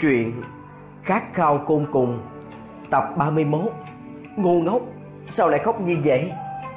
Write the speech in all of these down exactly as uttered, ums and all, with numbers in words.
Truyện Khát khao côn cùng tập ba mươi mốt. Ngu ngốc, sao lại khóc như vậy?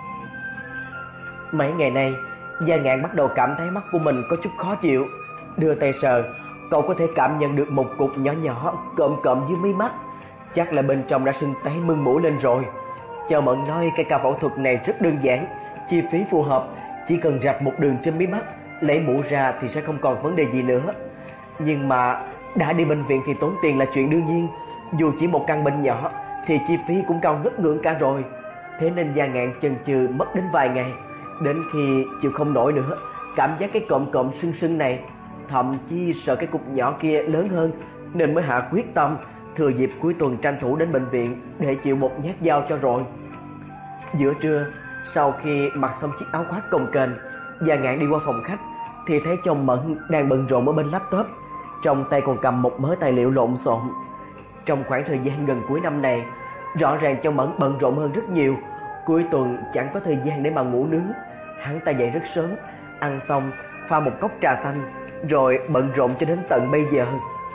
Mấy ngày nay, Gia Ngạn bắt đầu cảm thấy mắt của mình có chút khó chịu. Đưa tay sờ, cậu có thể cảm nhận được một cục nhỏ nhỏ cộm cộm dưới mí mắt. Chắc là bên trong đã sưng tấy mưng mủ lên rồi. Châu Mẫn nói cái ca phẫu thuật này rất đơn giản, chi phí phù hợp, chỉ cần rạch một đường trên mí mắt, lấy mũ ra thì sẽ không còn vấn đề gì nữa. Nhưng mà đã đi bệnh viện thì tốn tiền là chuyện đương nhiên. Dù chỉ một căn bệnh nhỏ thì chi phí cũng cao ngất ngưỡng cả rồi. Thế nên Gia Ngạn chần chừ mất đến vài ngày, đến khi chịu không nổi nữa, cảm giác cái cộm cộm sưng sưng này, thậm chí sợ cái cục nhỏ kia lớn hơn, nên mới hạ quyết tâm thừa dịp cuối tuần tranh thủ đến bệnh viện để chịu một nhát dao cho rồi. Giữa trưa, sau khi mặc xong chiếc áo khoác cồng kềnh, Gia Ngạn đi qua phòng khách thì thấy chồng Mẫn đang bận rộn ở bên laptop, trong tay còn cầm một mớ tài liệu lộn xộn. Trong khoảng thời gian gần cuối năm này, rõ ràng chồng Mẫn bận rộn hơn rất nhiều. Cuối tuần chẳng có thời gian để mà ngủ nướng. Hắn ta dậy rất sớm, ăn xong pha một cốc trà xanh, rồi bận rộn cho đến tận bây giờ.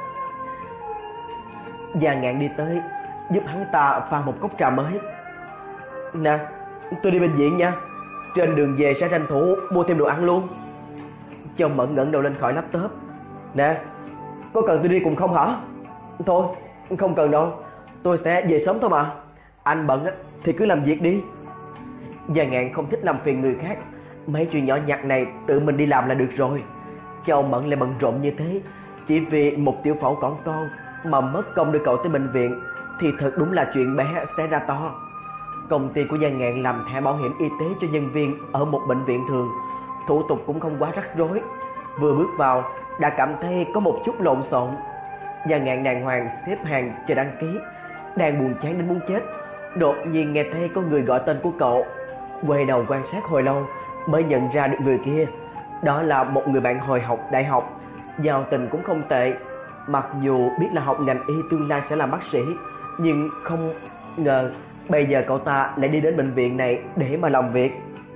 Gia Ngạn đi tới giúp hắn ta pha một cốc trà mới. Nè, tôi đi bệnh viện nha, trên đường về sẽ tranh thủ mua thêm đồ ăn luôn. Chồng Mẫn ngẩng đầu lên khỏi laptop. Nè, có cần tôi đi cùng không hả? Thôi, không cần đâu, tôi sẽ về sớm thôi mà. Anh bận thì cứ làm việc đi. Gia Ngạn không thích làm phiền người khác, mấy chuyện nhỏ nhặt này tự mình đi làm là được rồi. Châu Mẫn lại bận rộn như thế, chỉ vì một tiểu phẫu cỏn con mà mất công đưa cậu tới bệnh viện, thì thật đúng là chuyện bé xé ra to. Công ty của Gia Ngạn làm thẻ bảo hiểm y tế cho nhân viên ở một bệnh viện thường, thủ tục cũng không quá rắc rối. Vừa bước vào đã cảm thấy có một chút lộn xộn. Gia Ngạn đàng hoàng xếp hàng chờ đăng ký, đang buồn chán đến muốn chết, đột nhiên nghe thấy có người gọi tên của cậu. Quay đầu quan sát hồi lâu mới nhận ra được người kia. Đó là một người bạn hồi học đại học, giao tình cũng không tệ. Mặc dù biết là học ngành y tương lai sẽ làm bác sĩ, nhưng không ngờ bây giờ cậu ta lại đi đến bệnh viện này để mà làm việc.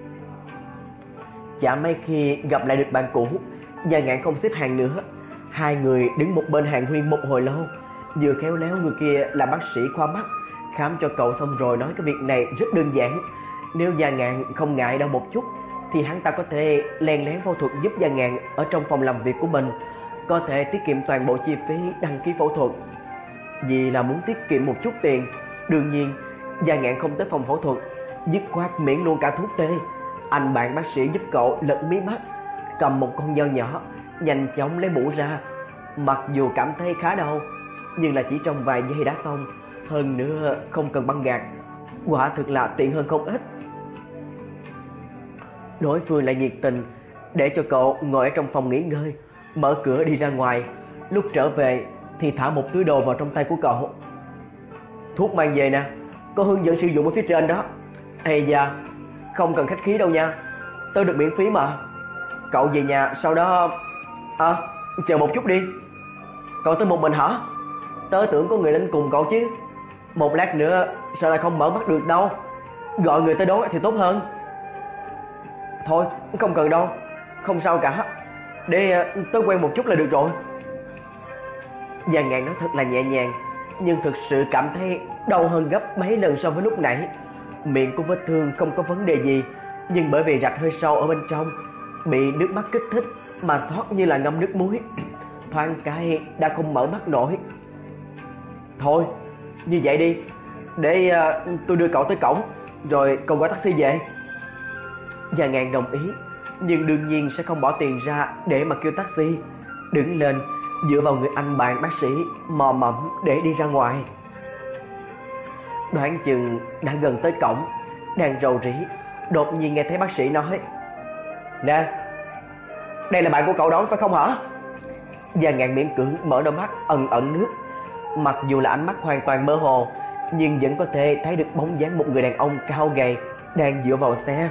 Chả mấy khi gặp lại được bạn cũ, Gia Ngạn không xếp hàng nữa. Hai người đứng một bên hàng huyên một hồi lâu. Vừa khéo léo người kia là bác sĩ khoa mắt, khám cho cậu xong rồi nói cái việc này rất đơn giản. Nếu Gia Ngạn không ngại đau một chút thì hắn ta có thể len lén phẫu thuật giúp Gia Ngạn ở trong phòng làm việc của mình, có thể tiết kiệm toàn bộ chi phí đăng ký phẫu thuật. Vì là muốn tiết kiệm một chút tiền, đương nhiên Gia Ngạn không tới phòng phẫu thuật, dứt khoát miễn luôn cả thuốc tê. Anh bạn bác sĩ giúp cậu lật mí mắt, cầm một con dao nhỏ, nhanh chóng lấy mũ ra. Mặc dù cảm thấy khá đau, nhưng là chỉ trong vài giây đã xong, hơn nữa không cần băng gạc, quả thực là tiện hơn không ít. Đối phương lại nhiệt tình để cho cậu ngồi ở trong phòng nghỉ ngơi, mở cửa đi ra ngoài. Lúc trở về thì thả một túi đồ vào trong tay của cậu. Thuốc mang về nè, có hướng dẫn sử dụng ở phía trên đó. Ây da, không cần khách khí đâu nha, tớ được miễn phí mà. Cậu về nhà sau đó... À, chờ một chút đi. Cậu tới một mình hả? Tớ tưởng có người lên cùng cậu chứ. Một lát nữa sao lại không mở mắt được đâu, gọi người tới đón thì tốt hơn. Thôi, không cần đâu, không sao cả, để tớ quen một chút là được rồi. Gia Ngạn nói thật là nhẹ nhàng, nhưng thực sự cảm thấy đau hơn gấp mấy lần so với lúc nãy. Miệng của vết thương không có vấn đề gì, nhưng bởi vì rạch hơi sâu ở bên trong, bị nước mắt kích thích mà xót như là ngâm nước muối, thoáng cái đã không mở mắt nổi. Thôi, như vậy đi, để uh, tôi đưa cậu tới cổng, rồi cậu gọi taxi về. Gia Ngạn đồng ý, nhưng đương nhiên sẽ không bỏ tiền ra để mà kêu taxi. Đứng lên, dựa vào người anh bạn bác sĩ, mò mẫm để đi ra ngoài. Đoán chừng đã gần tới cổng, đang rầu rĩ, đột nhiên nghe thấy bác sĩ nói: Nè, đây là bạn của cậu đón phải không hả? Gia Ngạn miễn cưỡng mở đôi mắt ẩn ẩn nước. Mặc dù là ánh mắt hoàn toàn mơ hồ, nhưng vẫn có thể thấy được bóng dáng một người đàn ông cao gầy đang dựa vào xe.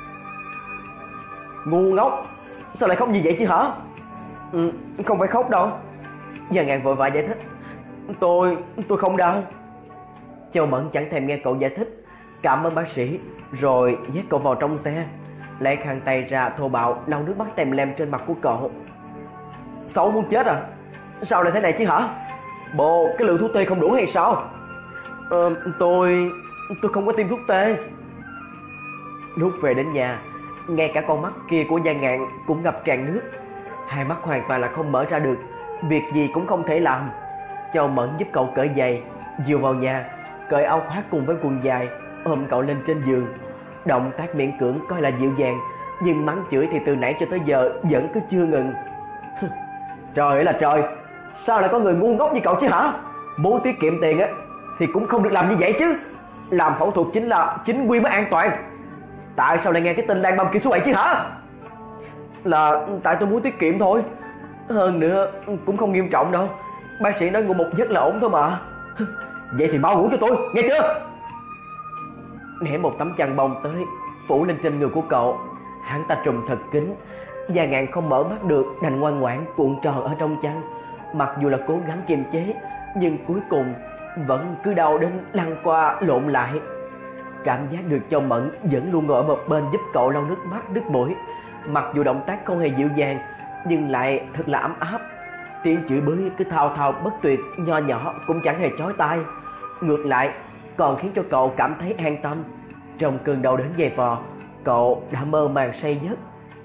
Ngu ngốc, sao lại khóc như vậy chứ hả? Ừ, không phải khóc đâu. Gia Ngạn vội vã giải thích. Tôi, tôi không đau. Châu Mẫn chẳng thèm nghe cậu giải thích, cảm ơn bác sĩ, rồi dắt cậu vào trong xe, lấy khăn tay ra thô bạo lau nước mắt tèm lem trên mặt của cậu. Xấu muốn chết à? Sao lại thế này chứ hả? Bồ, cái lượng thuốc tê không đủ hay sao? Ờ, tôi... tôi không có tiêm thuốc tê. Lúc về đến nhà, ngay cả con mắt kia của Gia Ngạn cũng ngập tràn nước. Hai mắt hoàn toàn là không mở ra được, việc gì cũng không thể làm. Châu Mẫn giúp cậu cởi giày, dìu vào nhà, cởi áo khoác cùng với quần dài, ôm cậu lên trên giường. Động tác miễn cưỡng coi là dịu dàng, nhưng mắng chửi thì từ nãy cho tới giờ vẫn cứ chưa ngừng. Trời ơi là trời, sao lại có người ngu ngốc như cậu chứ hả? Muốn tiết kiệm tiền á thì cũng không được làm như vậy chứ. Làm phẫu thuật chính là chính quy mới an toàn. Tại sao lại nghe cái tên lang băm kia số bảy chứ hả? Là tại tôi muốn tiết kiệm thôi. Hơn nữa cũng không nghiêm trọng đâu. Bác sĩ nói ngủ một giấc là ổn thôi mà. Vậy thì mau ngủ cho tôi, nghe chưa? Ném một tấm chăn bông tới, phủ lên trên người của cậu. Hắn ta trùm thật kín. Gia Ngạn không mở mắt được, đành ngoan ngoãn cuộn tròn ở trong chăn. Mặc dù là cố gắng kiềm chế, nhưng cuối cùng vẫn cứ đau đến lăn qua lộn lại. Cảm giác được Châu Mẫn vẫn luôn ngồi ở một bên giúp cậu lau nước mắt nước mũi. Mặc dù động tác không hề dịu dàng, nhưng lại thật là ấm áp. Tiếng chửi bới cứ thao thao bất tuyệt, nho nhỏ cũng chẳng hề chói tai. Ngược lại còn khiến cho cậu cảm thấy an tâm. Trong cơn đau đớn dày vò, cậu đã mơ màng say giấc.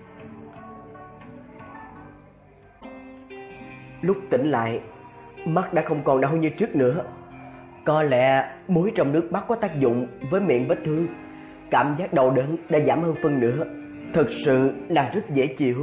Lúc tỉnh lại, mắt đã không còn đau như trước nữa. Có lẽ muối trong nước mắt có tác dụng với miệng vết thương. Cảm giác đau đớn đã giảm hơn phân nửa. Thực sự là rất dễ chịu.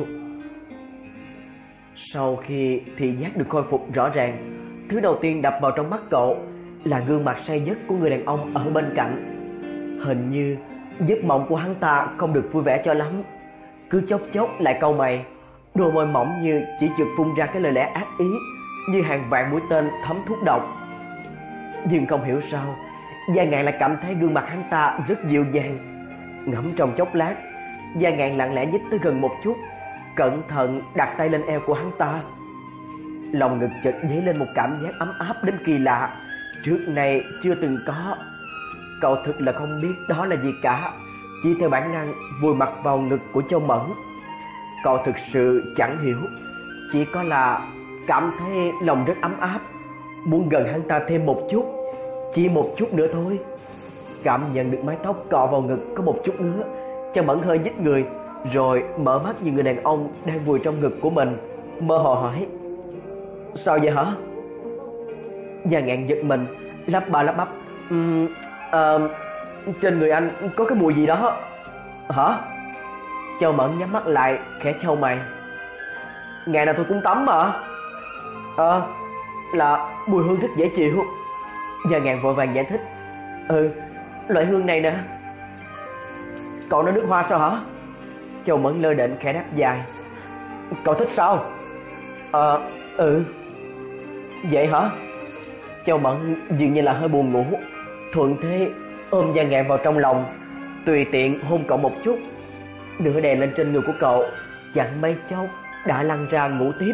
Sau khi thị giác được khôi phục rõ ràng, thứ đầu tiên đập vào trong mắt cậu là gương mặt say giấc của người đàn ông ở bên cạnh. Hình như giấc mộng của hắn ta không được vui vẻ cho lắm. Cứ chốc chốc lại cau mày, đôi môi mỏng như chỉ chực phun ra cái lời lẽ ác ý, như hàng vạn mũi tên thấm thuốc độc. Nhưng không hiểu sao, Gia Ngạn lại cảm thấy gương mặt hắn ta rất dịu dàng. Ngẫm trong chốc lát, Gia Ngạn lặng lẽ nhích tới gần một chút, cẩn thận đặt tay lên eo của hắn ta. Lòng ngực chợt dấy lên một cảm giác ấm áp đến kỳ lạ, trước nay chưa từng có. Cậu thực là không biết đó là gì cả, chỉ theo bản năng vùi mặt vào ngực của Châu Mẫn. Cậu thực sự chẳng hiểu, chỉ có là cảm thấy lòng rất ấm áp, muốn gần hắn ta thêm một chút, chỉ một chút nữa thôi. Cảm nhận được mái tóc cọ vào ngực có một chút nữa, Châu Mẫn hơi nhích người, rồi mở mắt nhìn người đàn ông đang vùi trong ngực của mình, mơ hồ hỏi: Sao vậy hả? Gia Ngạn giật mình, lắp ba lắp bắp: um, uh, trên người anh có cái mùi gì đó. Hả? Châu Mẫn nhắm mắt lại, khẽ chau mày: Ngày nào tôi cũng tắm mà. Ờ, à, là mùi hương rất dễ chịu. Gia Ngạn vội vàng giải thích: Ừ, loại hương này nè. Cậu nói nước hoa sao hả? Châu Mẫn lơ đễnh khẽ đáp dài: Cậu thích sao? Ờ, à, ừ. Vậy hả? Châu Mẫn dường như là hơi buồn ngủ, thuận thế ôm Gia Ngạn vào trong lòng, tùy tiện hôn cậu một chút. Nửa đè lên trên người của cậu, chẳng mấy chốc đã lăn ra ngủ tiếp.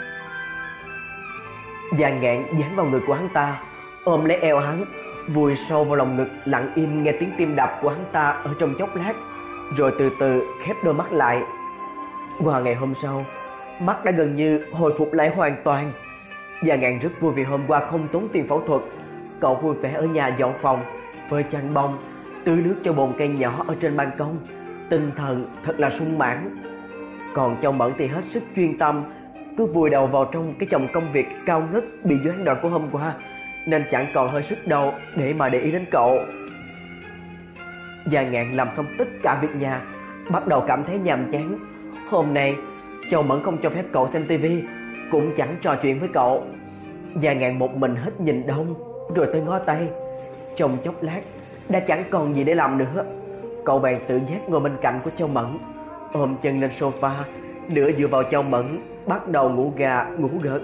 Gia Ngạn dán vào người của hắn ta, ôm lấy eo hắn, vùi sâu vào lòng ngực, lặng im nghe tiếng tim đập của hắn ta ở trong chốc lát, rồi từ từ khép đôi mắt lại. Qua ngày hôm sau, mắt đã gần như hồi phục lại hoàn toàn. Gia Ngạn rất vui vì hôm qua không tốn tiền phẫu thuật. Cậu vui vẻ ở nhà dọn phòng, phơi chăn bông, tưới nước cho bồn cây nhỏ ở trên ban công. Tinh thần thật là sung mãn. Còn Châu Mẫn thì hết sức chuyên tâm, cứ vùi đầu vào trong cái chồng công việc cao ngất bị gián đoạn của hôm qua, nên chẳng còn hơi sức đâu để mà để ý đến cậu. Gia Ngạn làm xong tất cả việc nhà, bắt đầu cảm thấy nhàm chán. Hôm nay Châu Mẫn không cho phép cậu xem tivi, cũng chẳng trò chuyện với cậu. Gia Ngạn một mình hết nhìn đông, rồi tới ngó tay. Trong chốc lát đã chẳng còn gì để làm nữa. Cậu bèn tự giác ngồi bên cạnh của Châu Mẫn, ôm chân lên sofa, nửa dựa vào Châu Mẫn, bắt đầu ngủ gà ngủ gật.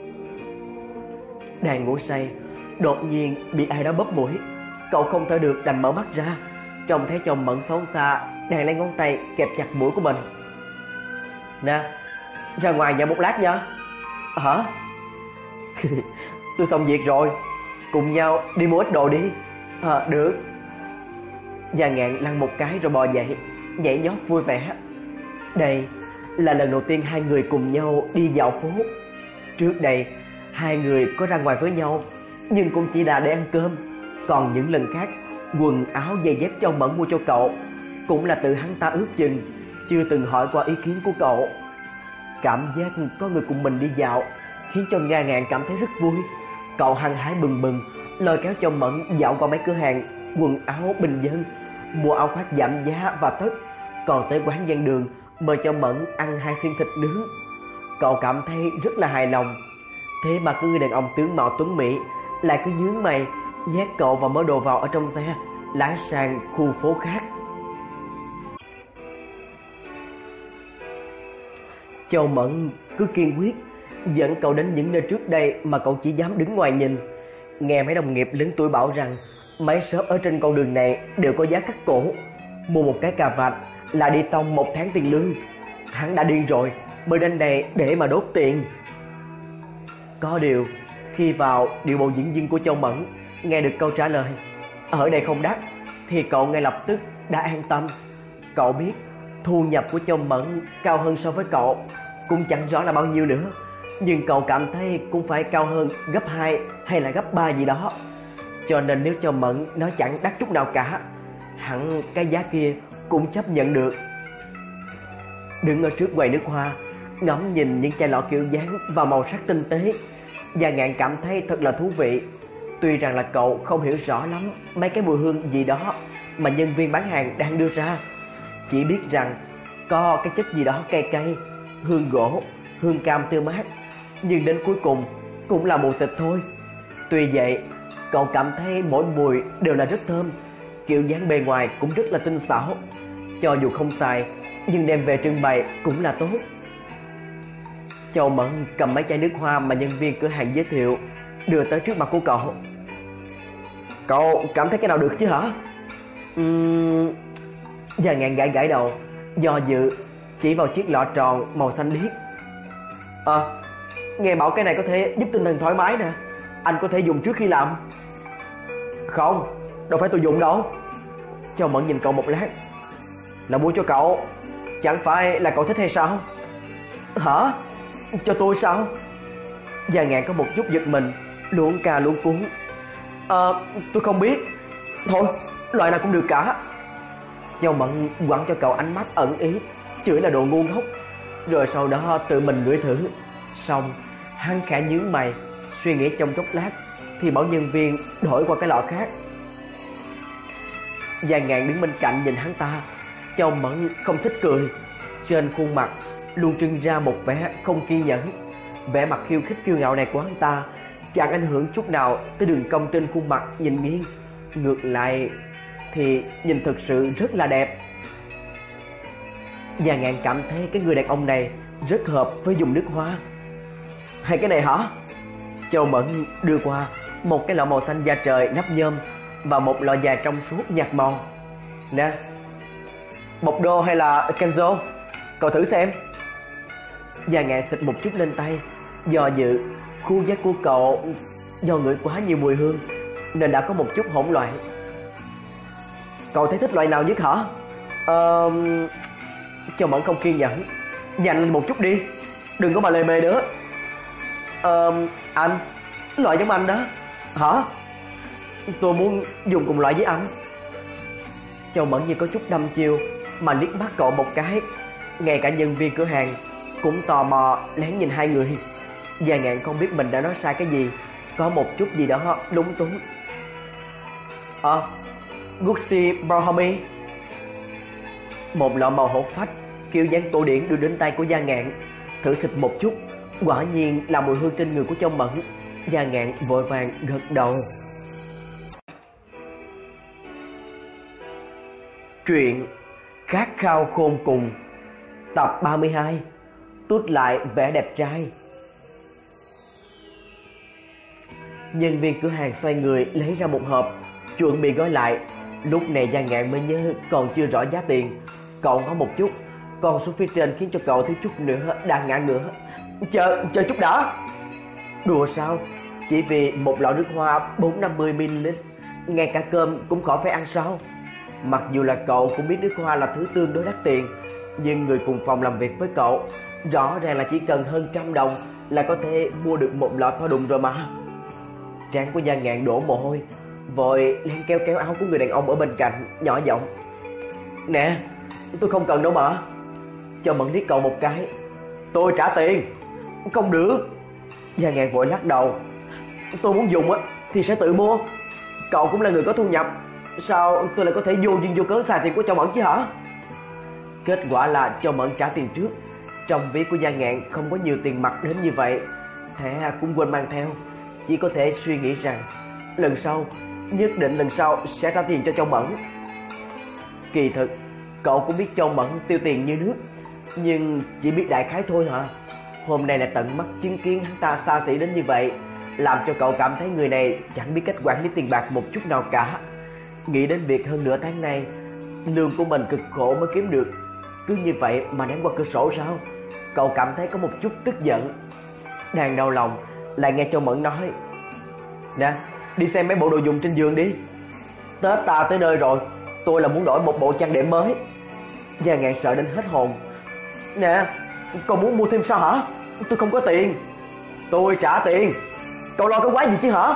Đang ngủ say, đột nhiên bị ai đó bóp mũi. Cậu không thở được đành mở mắt ra, trông thấy Châu Mẫn xấu xa đang lấy ngón tay kẹp chặt mũi của mình. Nè, ra ngoài nhà một lát nha. Hả? Tôi xong việc rồi, cùng nhau đi mua ít đồ đi. À, được. Gia Ngạn lăn một cái rồi bò dậy, nhảy nhót vui vẻ. Đây là lần đầu tiên hai người cùng nhau đi dạo phố. Trước đây Hai người có ra ngoài với nhau, nhưng cũng chỉ là để ăn cơm. Còn những lần khác, quần áo giày dép Châu Mẫn mua cho cậu cũng là tự hắn ta ước chừng, chưa từng hỏi qua ý kiến của cậu. Cảm giác có người cùng mình đi dạo khiến cho Nga Ngạn cảm thấy rất vui. Cậu hăng hái bừng bừng lôi kéo Châu Mẫn dạo qua mấy cửa hàng quần áo bình dân, mua áo khoác giảm giá và tất, còn tới quán ven đường mời Châu Mẫn ăn hai xiên thịt nướng. Cậu cảm thấy rất là hài lòng. Thế mà cứ người đàn ông tướng mạo tuấn mỹ lại cứ nhướng mày nhét cậu và mớ đồ vào ở trong xe, lái sang khu phố khác. Châu Mẫn cứ kiên quyết dẫn cậu đến những nơi trước đây mà cậu chỉ dám đứng ngoài nhìn. Nghe mấy đồng nghiệp lớn tuổi bảo rằng mấy shop ở trên con đường này đều có giá cắt cổ, mua một cái cà vạt là đi tông một tháng tiền lương. Hắn đã điên rồi mới đến đây để mà đốt tiền. Có điều khi vào điệu bộ diễn viên của Châu Mẫn nghe được câu trả lời ở đây không đắt thì cậu ngay lập tức đã an tâm. Cậu biết thu nhập của Châu Mẫn cao hơn so với cậu, cũng chẳng rõ là bao nhiêu nữa, nhưng cậu cảm thấy cũng phải cao hơn gấp hai hay là gấp ba gì đó. Cho nên nếu Châu Mẫn nói chẳng đắt chút nào cả, hẳn cái giá kia cũng chấp nhận được. Đứng ở trước quầy nước hoa, ngắm nhìn những chai lọ kiểu dáng và màu sắc tinh tế, Gia Ngạn cảm thấy thật là thú vị. Tuy rằng là cậu không hiểu rõ lắm mấy cái mùi hương gì đó mà nhân viên bán hàng đang đưa ra, chỉ biết rằng có cái chất gì đó cay cay, hương gỗ, hương cam tươi mát, nhưng đến cuối cùng cũng là mùi thịt thôi. Tuy vậy, cậu cảm thấy mỗi mùi đều là rất thơm, kiểu dáng bề ngoài cũng rất là tinh xảo. Cho dù không xài, nhưng đem về trưng bày cũng là tốt. Châu Mẫn cầm mấy chai nước hoa mà nhân viên cửa hàng giới thiệu, đưa tới trước mặt của cậu. Cậu cảm thấy cái nào được chứ hả? Uhm... Gia Ngạn gãi gãi đầu, do dự, chỉ vào chiếc lọ tròn màu xanh biếc. À, nghe bảo cái này có thể giúp tinh thần thoải mái nè, anh có thể dùng trước khi làm. Không, đâu phải tôi dùng đâu. Châu Mẫn nhìn cậu một lát. Là mua cho cậu, chẳng phải là cậu thích hay sao? Hả? Cho tôi sao? Gia Ngạn có một chút giật mình, luống ca luống cuống. Ờ, à, tôi không biết. Thôi, loại nào cũng được cả. Châu Mẫn quẳng cho cậu ánh mắt ẩn ý, chửi là đồ ngu ngốc, rồi sau đó tự mình ngửi thử. Xong, hắn khẽ nhướng mày, suy nghĩ trong chốc lát thì bảo nhân viên đổi qua cái lọ khác. Gia Ngạn đứng bên cạnh nhìn hắn ta. Châu Mẫn không thích cười, trên khuôn mặt luôn trưng ra một vẻ không kiên nhẫn. Vẻ mặt khiêu khích kiêu ngạo này của hắn ta chẳng ảnh hưởng chút nào tới đường cong trên khuôn mặt nhìn nghiêng, ngược lại thì nhìn thực sự rất là đẹp. Gia Ngạn cảm thấy cái người đàn ông này rất hợp với dùng nước hoa. Hay cái này hả? Châu Mẫn đưa qua một cái lọ màu xanh da trời nắp nhôm và một lọ dài trong suốt nhạt màu. Nè, bột đô hay là Kenzo, cậu thử xem. Gia Ngạn xịt một chút lên tay, do dự. Khu giác của cậu do ngửi quá nhiều mùi hương nên đã có một chút hỗn loạn. Cậu thấy thích loại nào nhất hả? Ờ... Châu Mẫn không kiên nhẫn. Nhanh lên một chút đi, đừng có mà lề mề nữa. Ờ... Anh, loại giống anh đó. Hả? Tôi muốn dùng cùng loại với anh. Châu Mẫn như có chút đăm chiêu mà liếc mắt cậu một cái. Ngay cả nhân viên cửa hàng cũng tò mò lén nhìn hai người. Gia Ngạn không biết mình đã nói sai cái gì, có một chút gì đó lúng túng. Ờ, à, Gucci Brahmi. Một lọ màu hổ phách kiểu dáng cổ điển đưa đến tay của Gia Ngạn. Thử xịt một chút, quả nhiên là mùi hương trên người của Châu Mẫn. Gia Ngạn vội vàng gật đầu. Truyện Khát khao khôn cùng, tập ba mươi hai. Tút lại vẻ đẹp trai. Nhân viên cửa hàng xoay người lấy ra một hộp, chuẩn bị gói lại. Lúc này Gia Ngạn mới nhớ còn chưa rõ giá tiền. Cậu ngó một chút, con số phía trên khiến cho cậu thiếu chút nữa đang ngã ngửa. Chờ, chờ chút đã. Đùa sao? Chỉ vì một lọ nước hoa bốn trăm năm mươi mi li lít, ngay cả cơm cũng khỏi phải ăn sao? Mặc dù là cậu cũng biết nước hoa là thứ tương đối đắt tiền, nhưng người cùng phòng làm việc với cậu Rõ ràng là chỉ cần hơn trăm đồng là có thể mua được một lọ to đùng rồi mà. Trán của Gia Ngạn đổ mồ hôi, vội len kéo kéo áo của người đàn ông ở bên cạnh, nhỏ giọng: Nè, tôi không cần đâu mà. Châu Mẫn liếc cậu một cái: Tôi trả tiền. Không được. Gia Ngạn vội lắc đầu: Tôi muốn dùng á thì sẽ tự mua. Cậu cũng là người có thu nhập, sao tôi lại có thể vô duyên vô cớ xài tiền của Châu Mẫn chứ hả? Kết quả là Châu Mẫn trả tiền trước. Trong ví của Gia Ngạn không có nhiều tiền mặt đến như vậy, thẻ cũng quên mang theo. Chỉ có thể suy nghĩ rằng lần sau, nhất định lần sau sẽ trả tiền cho Châu Mẫn. Kỳ thực cậu cũng biết Châu Mẫn tiêu tiền như nước, nhưng chỉ biết đại khái thôi hả? Hôm nay là tận mắt chứng kiến hắn ta xa xỉ đến như vậy, làm cho cậu cảm thấy người này chẳng biết cách quản lý tiền bạc một chút nào cả. Nghĩ đến việc hơn nửa tháng nay lương của mình cực khổ mới kiếm được, cứ như vậy mà ném qua cửa sổ sao? Cậu cảm thấy có một chút tức giận. Đang đau lòng lại nghe Châu Mẫn nói: Nè, đi xem mấy bộ đồ dùng trên giường đi. Tết ta tới nơi rồi, tôi là muốn đổi một bộ chăn đệm mới. Gia Ngạn sợ đến hết hồn: Nè, cậu muốn mua thêm sao hả? Tôi không có tiền. Tôi trả tiền. Cậu lo cái quái gì chứ hả?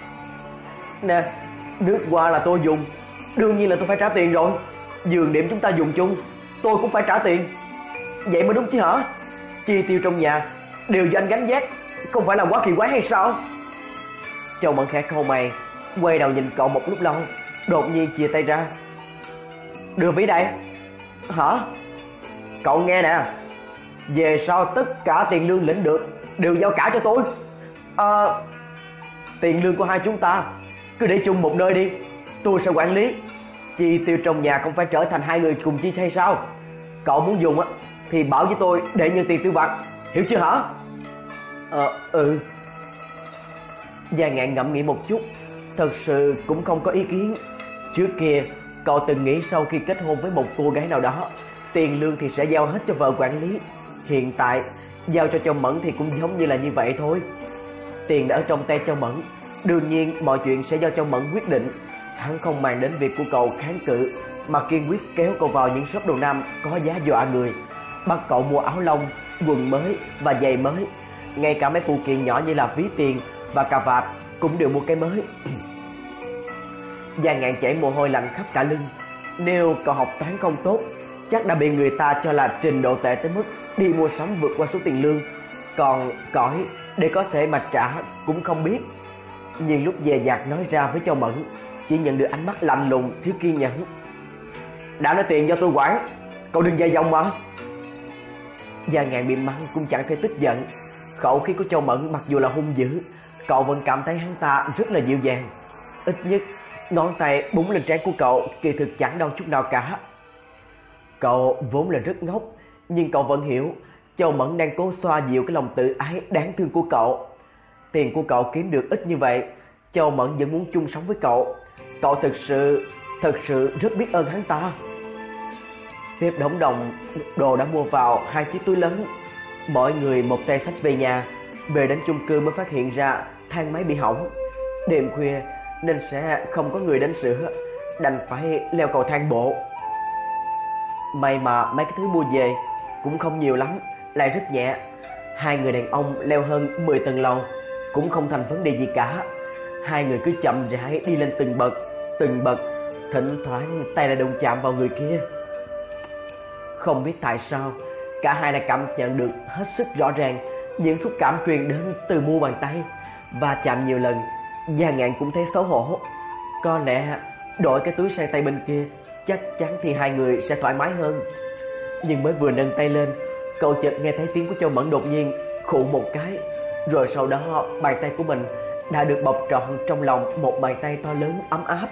Nè, nước hoa là tôi dùng, đương nhiên là tôi phải trả tiền rồi. Giường đệm chúng ta dùng chung, tôi cũng phải trả tiền. Vậy mới đúng chứ hả? Chi tiêu trong nhà đều do anh gánh vác, không phải là quá kỳ quái hay sao? Châu Mẫn khẽ cau mày, quay đầu nhìn cậu một lúc lâu, đột nhiên chia tay ra: Đưa ví đây. Hả? Cậu nghe nè, về sau tất cả tiền lương lĩnh được đều giao cả cho tôi. À, tiền lương của hai chúng ta cứ để chung một nơi đi, tôi sẽ quản lý. Chi tiêu trong nhà không phải trở thành hai người cùng chi hay sao? Cậu muốn dùng á thì bảo với tôi để nhân tiền tiêu vặt, hiểu chưa hả? Ờ, ừ. Gia Ngạn ngẫm nghĩ một chút, thật sự cũng không có ý kiến. Trước kia cậu từng nghĩ sau khi kết hôn với một cô gái nào đó, tiền lương thì sẽ giao hết cho vợ quản lý. Hiện tại giao cho Châu Mẫn thì cũng giống như là như vậy thôi. Tiền đã ở trong tay Châu Mẫn, đương nhiên mọi chuyện sẽ do Châu Mẫn quyết định. Hắn không màng đến việc của cậu kháng cự, mà kiên quyết kéo cậu vào những shop đồ nam có giá dọa người, bắt cậu mua áo lông, quần mới và giày mới. Ngay cả mấy phụ kiện nhỏ như là ví tiền và cà vạt cũng đều mua cái mới. Gia Ngạn chảy mồ hôi lạnh khắp cả lưng. Nếu cậu học toán không tốt, chắc đã bị người ta cho là trình độ tệ tới mức đi mua sắm vượt qua số tiền lương, còn cõi để có thể mà trả cũng không biết. Nhưng lúc dè dặt nói ra với Châu Mẫn, chỉ nhận được ánh mắt lạnh lùng thiếu kiên nhẫn. Đã nói tiền do tôi quản, cậu đừng dài dòng mà. Gia Ngạn bị mắng cũng chẳng thể tức giận. Khẩu khí của Châu Mẫn mặc dù là hung dữ, cậu vẫn cảm thấy hắn ta rất là dịu dàng. Ít nhất ngón tay búng lên trán của cậu kỳ thực chẳng đau chút nào cả. Cậu vốn là rất ngốc, nhưng cậu vẫn hiểu Châu Mẫn đang cố xoa dịu cái lòng tự ái đáng thương của cậu. Tiền của cậu kiếm được ít như vậy, Châu Mẫn vẫn muốn chung sống với cậu. Cậu thực sự, thật sự rất biết ơn hắn ta. Xếp đống đồng đồ đã mua vào hai chiếc túi lớn, mỗi người một tay xách về nhà. Về đến chung cư mới phát hiện ra thang máy bị hỏng. Đêm khuya nên sẽ không có người đến sửa, đành phải leo cầu thang bộ. May mà mấy cái thứ mua về cũng không nhiều lắm, lại rất nhẹ. Hai người đàn ông leo hơn mười tầng lầu cũng không thành vấn đề gì cả. Hai người cứ chậm rãi đi lên từng bậc, từng bậc, thỉnh thoảng tay lại đụng chạm vào người kia. Không biết tại sao, cả hai lại cảm nhận được hết sức rõ ràng những xúc cảm truyền đến từ mu bàn tay. Và chạm nhiều lần, Gia Ngạn cũng thấy xấu hổ. Có lẽ đổi cái túi sang tay bên kia, chắc chắn thì hai người sẽ thoải mái hơn. Nhưng mới vừa nâng tay lên, cậu chợt nghe thấy tiếng của Châu Mẫn đột nhiên khụ một cái. Rồi sau đó bàn tay của mình đã được bọc trọn trong lòng một bàn tay to lớn ấm áp.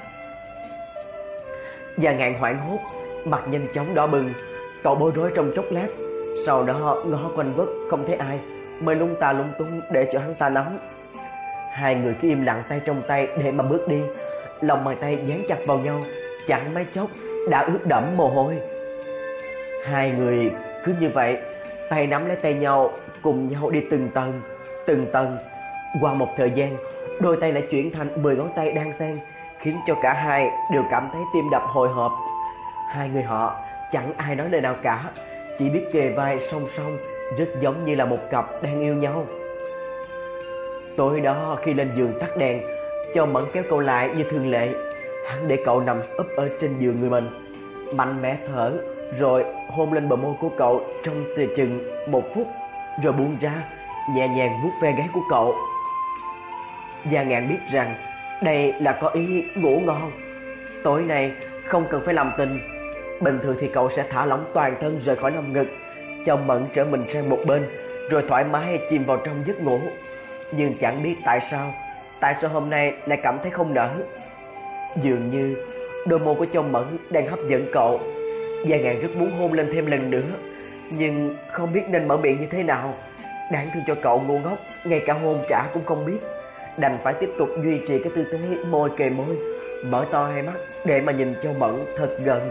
Gia Ngạn hoảng hốt, mặt nhanh chóng đỏ bừng. Cậu bối rối trong chốc lát, sau đó ngó quanh quất không thấy ai, mới lung ta lung tung để cho hắn ta nắm. Hai người cứ im lặng tay trong tay để mà bước đi. Lòng bàn tay dán chặt vào nhau, chẳng mấy chốc đã ướt đẫm mồ hôi. Hai người cứ như vậy, tay nắm lấy tay nhau, cùng nhau đi từng tầng, từng tầng. Qua một thời gian, đôi tay lại chuyển thành mười ngón tay đan xen, khiến cho cả hai đều cảm thấy tim đập hồi hộp. Hai người họ chẳng ai nói lời nào cả, chỉ biết kề vai song song rất giống như là một cặp đang yêu nhau. Tối đó khi lên giường tắt đèn, Châu Mẫn kéo cậu lại như thường lệ. Hắn để cậu nằm úp ở trên giường người mình, mạnh mẽ thở, rồi hôn lên bờ môi của cậu trong từ chừng một phút, rồi buông ra, nhẹ nhàng vuốt ve gáy của cậu. Gia Ngạn biết rằng đây là có ý ngủ ngon. Tối nay không cần phải làm tình. Bình thường thì cậu sẽ thả lỏng toàn thân rời khỏi lồng ngực, Châu Mẫn trở mình sang một bên, rồi thoải mái chìm vào trong giấc ngủ. Nhưng chẳng biết tại sao, tại sao hôm nay lại cảm thấy không nỡ. Dường như đôi môi của Châu Mẫn đang hấp dẫn cậu. Gia Ngạn rất muốn hôn lên thêm lần nữa, nhưng không biết nên mở miệng như thế nào. Đáng thương cho cậu ngu ngốc, ngay cả hôn trả cũng không biết, đành phải tiếp tục duy trì cái tư thế môi kề môi, mở to hai mắt để mà nhìn Châu Mẫn thật gần.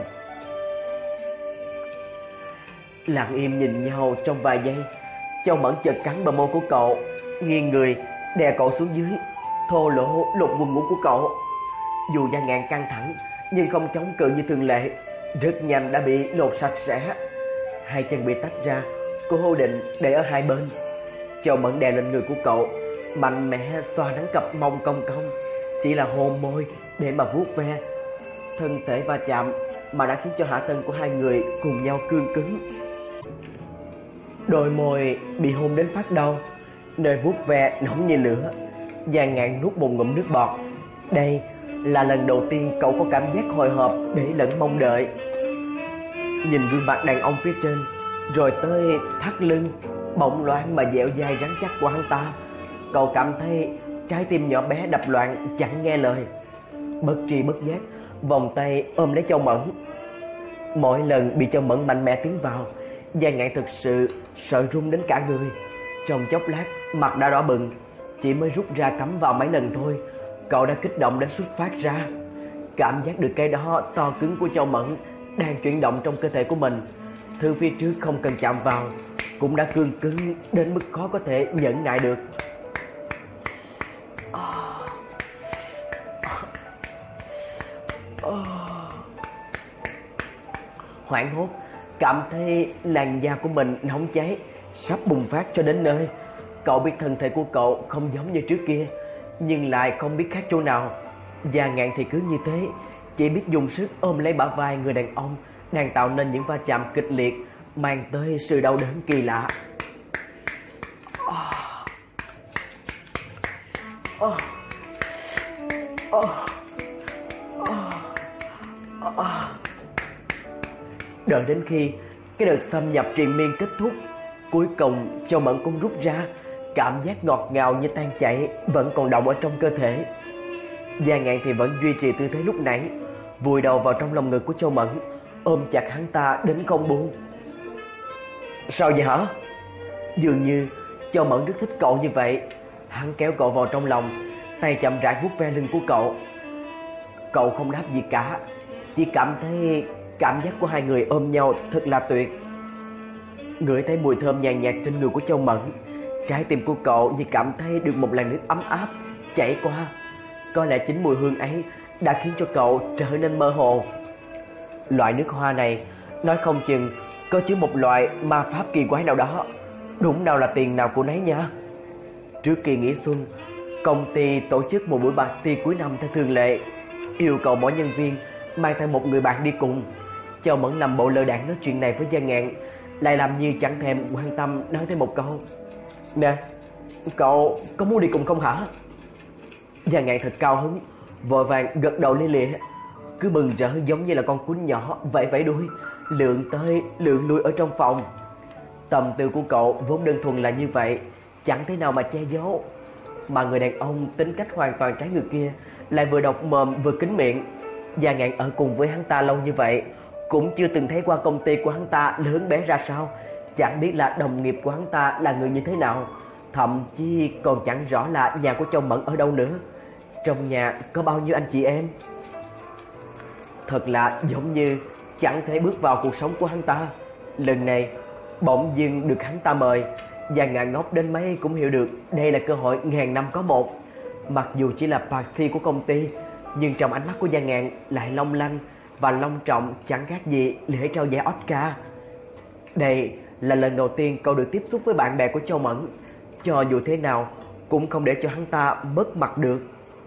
Lặng im nhìn nhau trong vài giây, Châu Mẫn chợt cắn bờ môi của cậu, nghiêng người đè cậu xuống dưới, thô lỗ lột quần ngủ của cậu. Dù Gia Ngạn căng thẳng nhưng không chống cự như thường lệ, rất nhanh đã bị lột sạch sẽ. Hai chân bị tách ra, cô hô định để ở hai bên. Châu Mẫn đè lên người của cậu, mạnh mẽ xoa nắng cặp mông cong cong, chỉ là hôn môi để mà vuốt ve. Thân thể va chạm mà đã khiến cho hạ thân của hai người cùng nhau cương cứng. Đôi môi bị hôn đến phát đau, nơi vuốt ve nóng như lửa. Gia Ngạn nuốt một ngụm nước bọt. Đây là lần đầu tiên cậu có cảm giác hồi hộp để lẫn mong đợi. Nhìn gương mặt đàn ông phía trên, rồi tới thắt lưng bỗng loáng mà dẻo dai rắn chắc của hắn ta, cậu cảm thấy trái tim nhỏ bé đập loạn chẳng nghe lời. Bất tri bất giác vòng tay ôm lấy Châu Mẫn. Mỗi lần bị Châu Mẫn mạnh mẽ tiến vào, Gia Ngạn thực sự sợ run đến cả người. Trong chốc lát mặt đã đỏ bừng, chỉ mới rút ra cắm vào mấy lần thôi, cậu đã kích động đến xuất phát ra. Cảm giác được cái đó to cứng của Châu Mẫn đang chuyển động trong cơ thể của mình, thứ phía trước không cần chạm vào cũng đã cương cứng đến mức khó có thể nhẫn nại được. Hoảng hốt, cảm thấy làn da của mình nóng cháy, sắp bùng phát cho đến nơi. Cậu biết thân thể của cậu không giống như trước kia, nhưng lại không biết khác chỗ nào. Gia Ngạn thì cứ như thế, chỉ biết dùng sức ôm lấy bả vai người đàn ông đang tạo nên những va chạm kịch liệt, mang tới sự đau đớn kỳ lạ. Oh. Oh. Oh. Oh. Oh. Đợi đến khi cái đợt xâm nhập triền miên kết thúc, cuối cùng Châu Mẫn cũng rút ra. Cảm giác ngọt ngào như tan chảy vẫn còn đọng ở trong cơ thể. Gia Ngạn thì vẫn duy trì tư thế lúc nãy, vùi đầu vào trong lòng ngực của Châu Mẫn, ôm chặt hắn ta đến không buông. Sao vậy hả? Dường như Châu Mẫn rất thích cậu như vậy. Hắn kéo cậu vào trong lòng, tay chậm rãi vuốt ve lưng của cậu. Cậu không đáp gì cả, chỉ cảm thấy cảm giác của hai người ôm nhau thật là tuyệt. Ngửi thấy mùi thơm nhàn nhạt trên người của Châu Mẫn, trái tim của cậu như cảm thấy được một làn nước ấm áp chảy qua. Có lẽ chính mùi hương ấy đã khiến cho cậu trở nên mơ hồ. Loại nước hoa này nói không chừng có chứa một loại ma pháp kỳ quái nào đó. Đúng nào là tiền nào của nấy nha. Trước kỳ nghỉ xuân, công ty tổ chức một buổi party cuối năm theo thường lệ, yêu cầu mỗi nhân viên mang theo một người bạn đi cùng. Châu Mẫn làm bộ lơ đãng nói chuyện này với Gia Ngạn, lại làm như chẳng thèm quan tâm, nói thêm một câu: Nè, cậu có muốn đi cùng không hả? Gia Ngạn thật cao hứng, vội vàng gật đầu lia lịa, cứ mừng rỡ giống như là con cún nhỏ vẫy vẫy đuôi, lượn tới lượn lui ở trong phòng. Tâm tư của cậu vốn đơn thuần là như vậy, chẳng thế nào mà che giấu. Mà người đàn ông tính cách hoàn toàn trái ngược kia lại vừa độc mồm vừa kín miệng. Gia Ngạn ở cùng với hắn ta lâu như vậy, cũng chưa từng thấy qua công ty của hắn ta lớn bé ra sao, chẳng biết là đồng nghiệp của hắn ta là người như thế nào, thậm chí còn chẳng rõ là nhà của Châu Mẫn ở đâu nữa. Trong nhà có bao nhiêu anh chị em? Thật là giống như chẳng thể bước vào cuộc sống của hắn ta. Lần này bỗng dưng được hắn ta mời, Gia Ngạn ngốc đến mấy cũng hiểu được đây là cơ hội ngàn năm có một. Mặc dù chỉ là party của công ty, nhưng trong ánh mắt của Gia Ngạn lại long lanh và long trọng chẳng khác gì lễ trao giải Oscar. Đây là lần đầu tiên cậu được tiếp xúc với bạn bè của Châu Mẫn. Cho dù thế nào cũng không để cho hắn ta mất mặt được.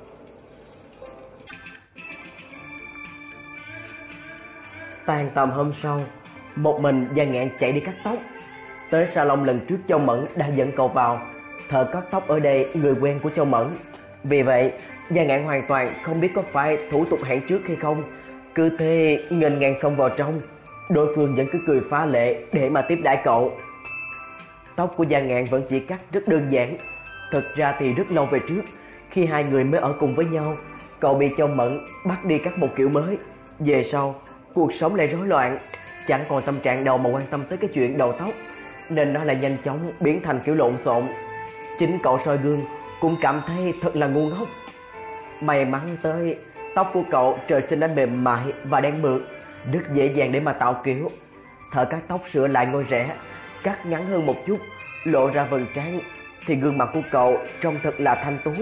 Tan tầm hôm sau, một mình Giang Ngạn chạy đi cắt tóc. Tới salon lần trước Châu Mẫn đã dẫn cậu vào. Thợ cắt tóc ở đây người quen của Châu Mẫn. Vì vậy Giang Ngạn hoàn toàn không biết có phải thủ tục hẹn trước hay không. Cứ thế nghênh ngang xông vào trong. Đối phương vẫn cứ cười phá lệ để mà tiếp đãi cậu. Tóc của Giang Ngạn vẫn chỉ cắt rất đơn giản. Thực ra thì rất lâu về trước, khi hai người mới ở cùng với nhau, cậu bị Châu Mẫn bắt đi cắt một kiểu mới. Về sau cuộc sống lại rối loạn, chẳng còn tâm trạng đâu mà quan tâm tới cái chuyện đầu tóc, nên nó lại nhanh chóng biến thành kiểu lộn xộn. Chính cậu soi gương cũng cảm thấy thật là ngu ngốc. May mắn tới, tóc của cậu trời sinh đã mềm mại và đen mượt, rất dễ dàng để mà tạo kiểu. Thợ cắt tóc sửa lại ngôi rẽ, cắt ngắn hơn một chút, lộ ra vầng trán, thì gương mặt của cậu trông thật là thanh tú.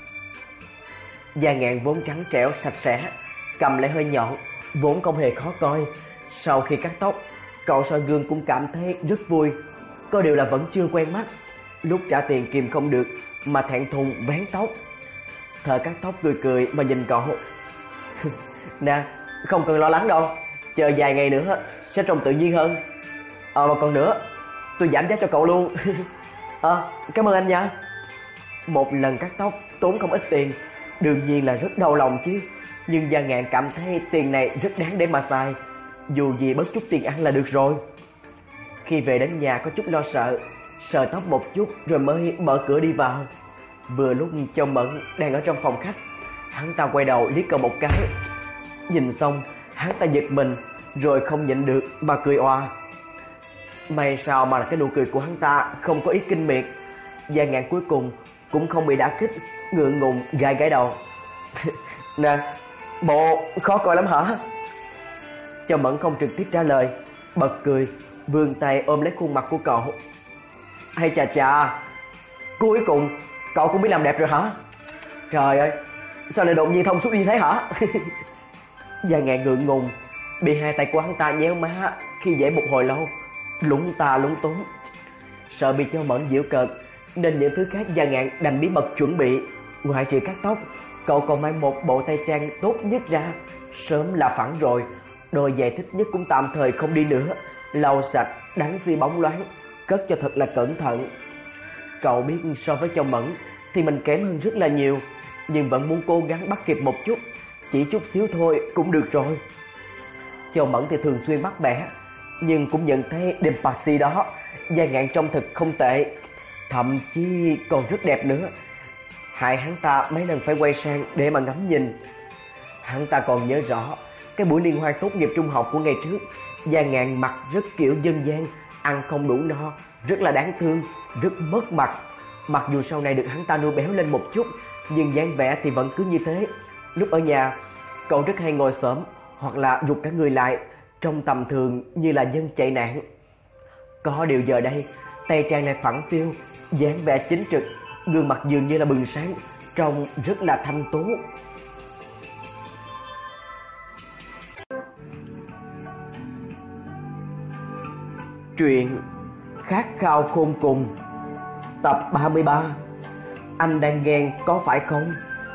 Da Ngạn vốn trắng trẻo sạch sẽ, cầm lại hơi nhọn, vốn không hề khó coi. Sau khi cắt tóc, cậu soi gương cũng cảm thấy rất vui. Có điều là vẫn chưa quen mắt. Lúc trả tiền kìm không được mà thẹn thùng vén tóc. Thợ cắt tóc cười cười mà nhìn cậu. Nè, không cần lo lắng đâu, chờ vài ngày nữa sẽ trông tự nhiên hơn. Ờ mà còn nữa, tôi giảm giá cho cậu luôn. Ờ, cảm ơn anh nha. Một lần cắt tóc tốn không ít tiền, đương nhiên là rất đau lòng chứ. Nhưng Giang Ngạn cảm thấy tiền này rất đáng để mà xài. Dù gì bớt chút tiền ăn là được rồi. Khi về đến nhà có chút lo sợ, sờ tóc một chút rồi mới mở cửa đi vào. Vừa lúc Châu Mẫn đang ở trong phòng khách, hắn ta quay đầu liếc cậu một cái. Nhìn xong hắn ta giật mình, rồi không nhịn được mà cười oa. May sao mà cái nụ cười của hắn ta không có ý kinh miệt. Giang Ngạn cuối cùng cũng không bị đả kích, ngượng ngùng gãi gãi đầu. Nè, bộ khó coi lắm hả? Châu Mẫn không trực tiếp trả lời, bật cười, vươn tay ôm lấy khuôn mặt của cậu. Hay chà chà, cuối cùng cậu cũng biết làm đẹp rồi hả? Trời ơi, sao lại đột nhiên thông suốt như thế hả? Giang Ngạn ngượng ngùng, bị hai tay của hắn ta nhéo má khi dễ một hồi lâu, lúng ta lúng túng. Sợ bị Châu Mẫn giễu cợt nên những thứ khác Giang Ngạn đành bí mật chuẩn bị. Ngoài trừ cắt tóc, cậu còn mang một bộ tây trang tốt nhất ra. Sớm là phẳng rồi, đôi giày thích nhất cũng tạm thời không đi nữa, lau sạch, đánh xi bóng loáng, cất cho thật là cẩn thận. Cậu biết so với Châu Mẫn thì mình kém hơn rất là nhiều, nhưng vẫn muốn cố gắng bắt kịp một chút, chỉ chút xíu thôi cũng được rồi. Châu Mẫn thì thường xuyên bắt bẻ, nhưng cũng nhận thấy đêm party đó Giang Ngạn trông thật không tệ, thậm chí còn rất đẹp nữa. Hại hắn ta mấy lần phải quay sang để mà ngắm nhìn. Hắn ta còn nhớ rõ cái buổi liên hoan tốt nghiệp trung học của ngày trước, Giang Ngạn mặc rất kiểu dân gian, ăn không đủ no, rất là đáng thương, rất mất mặt. Mặc dù sau này được hắn ta nuôi béo lên một chút, nhưng dáng vẻ thì vẫn cứ như thế. Lúc ở nhà, cậu rất hay ngồi xổm hoặc là rụt cả người lại, trông tầm thường như là dân chạy nạn. Có điều giờ đây, tay trang lại phẳng phiu, dáng vẻ chính trực, gương mặt dường như là bừng sáng, trông rất là thanh tú. Truyện Khát khao khôn cùng, tập ba mươi ba. Anh đang ghen có phải không?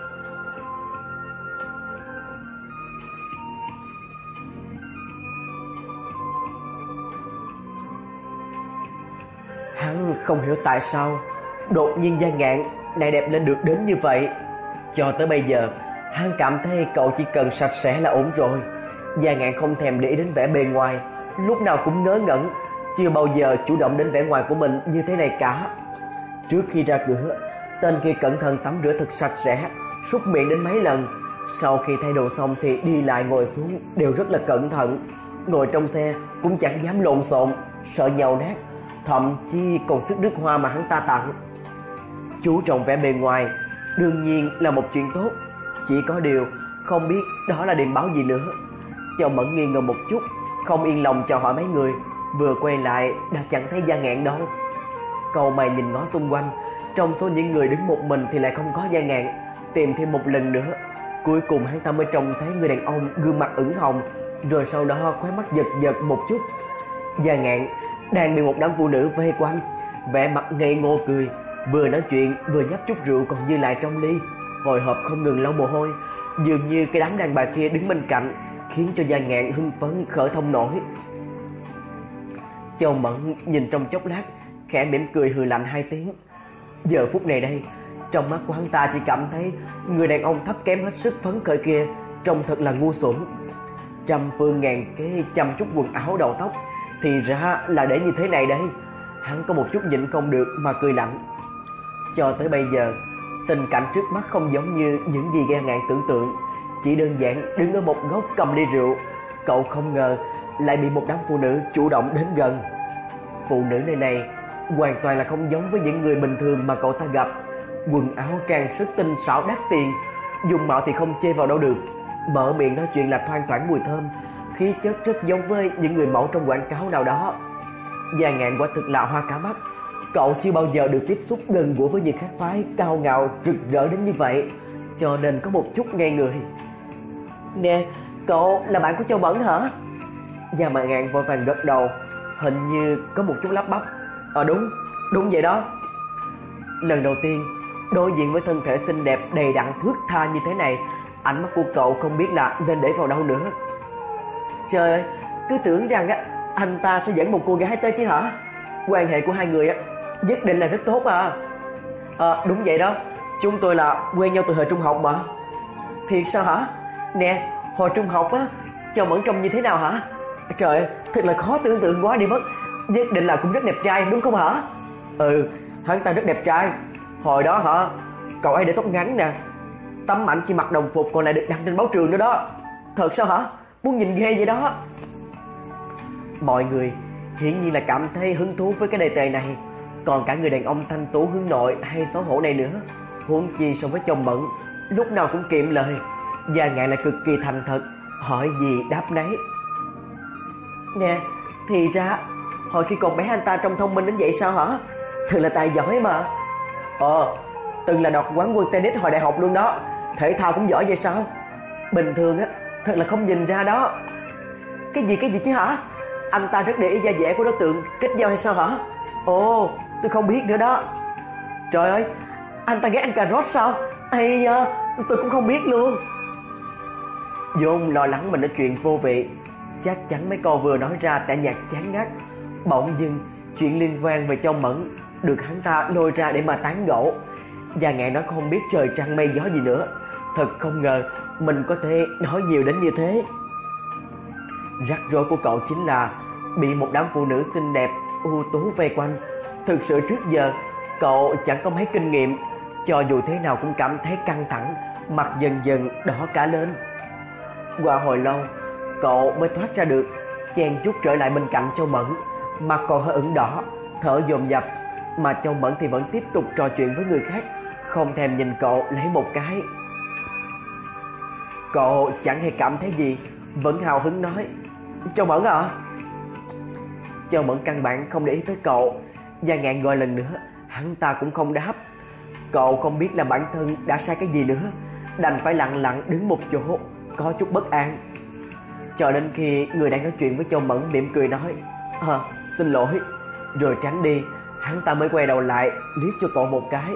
Hắn không hiểu tại sao đột nhiên Giang Ngạn lại đẹp lên được đến như vậy. Cho tới bây giờ hắn cảm thấy cậu chỉ cần sạch sẽ là ổn rồi. Giang Ngạn không thèm để ý đến vẻ bề ngoài, lúc nào cũng ngớ ngẩn, chưa bao giờ chủ động đến vẻ ngoài của mình như thế này cả. Trước khi ra cửa, tên kia cẩn thận tắm rửa thật sạch sẽ, súc miệng đến mấy lần. Sau khi thay đồ xong thì đi lại ngồi xuống đều rất là cẩn thận. Ngồi trong xe cũng chẳng dám lộn xộn, sợ nhàu nát, thậm chí còn sức nước hoa mà hắn ta tặng. Chú trọng vẻ bề ngoài đương nhiên là một chuyện tốt, chỉ có điều không biết đó là điềm báo gì nữa. Châu Mẫn nghi ngờ một chút, không yên lòng chào hỏi mấy người, vừa quay lại đã chẳng thấy Giang Ngạn đâu. Cậu mày nhìn ngó xung quanh, trong số những người đứng một mình thì lại không có Giang Ngạn. Tìm thêm một lần nữa, cuối cùng hắn ta mới trông thấy người đàn ông gương mặt ửng hồng, rồi sau đó khóe mắt giật giật một chút. Giang Ngạn đang bị một đám phụ nữ vây quanh, vẻ mặt ngây ngô cười, vừa nói chuyện vừa nhấp chút rượu còn dư lại trong ly, hồi hộp không ngừng lau mồ hôi. Dường như cái đám đàn bà kia đứng bên cạnh khiến cho Gia Ngạn hưng phấn khởi thông nổi. Châu Mẫn nhìn trong chốc lát, khẽ mỉm cười hừ lạnh hai tiếng. Giờ phút này đây, trong mắt của hắn ta chỉ cảm thấy người đàn ông thấp kém hết sức phấn khởi kia trông thật là ngu xuẩn. Trăm phương ngàn kế chăm chút quần áo đầu tóc, thì ra là để như thế này đây. Hắn có một chút nhịn không được mà cười lạnh. Cho tới bây giờ, tình cảnh trước mắt không giống như những gì Gia Ngạn tưởng tượng. Chỉ đơn giản đứng ở một góc cầm ly rượu, cậu không ngờ lại bị một đám phụ nữ chủ động đến gần. Phụ nữ nơi này hoàn toàn là không giống với những người bình thường mà cậu ta gặp. Quần áo trang sức tinh xảo đắt tiền, dùng mạo thì không chê vào đâu được. Mở miệng nói chuyện là thoang thoảng mùi thơm, khí chất rất giống với những người mẫu trong quảng cáo nào đó. Gia Ngạn quả thực là hoa cả mắt. Cậu chưa bao giờ được tiếp xúc gần gũi với những khác phái cao ngạo rực rỡ đến như vậy, cho nên có một chút ngây người. Nè, cậu là bạn của Châu Mẫn hả? Gia Ngạn vội vàng gật đầu, hình như có một chút lắp bắp. Ờ đúng, đúng vậy đó. Lần đầu tiên đối diện với thân thể xinh đẹp đầy đặn thướt tha như thế này, ánh mắt của cậu không biết là nên để vào đâu nữa. Trời ơi, cứ tưởng rằng á anh ta sẽ dẫn một cô gái tới chứ hả? Quan hệ của hai người á nhất định là rất tốt à. Ờ đúng vậy đó, chúng tôi là quen nhau từ hồi trung học mà. Thiệt sao hả? Nè, hồi trung học á Châu Mẫn trông như thế nào hả? Trời ơi, thật là khó tưởng tượng quá đi mất. Nhất định là cũng rất đẹp trai đúng không hả? Ừ, hắn ta rất đẹp trai. Hồi đó hả, cậu ấy để tóc ngắn nè, tấm ảnh chỉ mặc đồng phục còn lại được đăng trên báo trường nữa đó. Thật sao hả? Muốn nhìn ghê vậy đó. Mọi người hiển nhiên là cảm thấy hứng thú với cái đề tài này, còn cả người đàn ông thanh tú hướng nội hay xấu hổ này nữa. Huống chi so với Châu Mẫn, lúc nào cũng kiệm lời. Gia Ngạn là cực kỳ thành thật, hỏi gì đáp nấy. Nè, thì ra hồi khi còn bé anh ta trông thông minh đến vậy sao hả? Thật là tài giỏi mà. Ờ, từng là đoạt quán quân tennis hồi đại học luôn đó. Thể thao cũng giỏi vậy sao? Bình thường á, thật là không nhìn ra đó. Cái gì cái gì chứ hả? Anh ta rất để ý da dẻ của đối tượng kết giao hay sao hả? Ồ, tôi không biết nữa đó. Trời ơi, anh ta ghét ăn cà rốt sao? Ây da, tôi cũng không biết luôn. Vốn lo lắng mình nói chuyện vô vị, chắc chắn mấy câu vừa nói ra đã nhạt chán ngắt. Bỗng dưng chuyện liên quan về Châu Mẫn được hắn ta lôi ra để mà tán gẫu. Gia Ngạn nói không biết trời trăng mây gió gì nữa. Thật không ngờ mình có thể nói nhiều đến như thế. Rắc rối của cậu chính là bị một đám phụ nữ xinh đẹp ưu tú vây quanh. Thực sự trước giờ cậu chẳng có mấy kinh nghiệm, cho dù thế nào cũng cảm thấy căng thẳng, mặt dần dần đỏ cả lên. Qua hồi lâu cậu mới thoát ra được, chen chút trở lại bên cạnh Châu Mẫn. Mặt còn hơi ửng đỏ, thở dồn dập, mà Châu Mẫn thì vẫn tiếp tục trò chuyện với người khác, không thèm nhìn cậu lấy một cái. Cậu chẳng hề cảm thấy gì, vẫn hào hứng nói: Châu Mẫn à? Châu Mẫn căn bản không để ý tới cậu. Gia Ngạn gọi lần nữa, hắn ta cũng không đáp. Cậu không biết là bản thân đã sai cái gì nữa, đành phải lặng lặng đứng một chỗ, có chút bất an. Cho đến khi người đang nói chuyện với Châu Mẫn mỉm cười nói: À, xin lỗi, rồi tránh đi, hắn ta mới quay đầu lại liếc cho cậu một cái.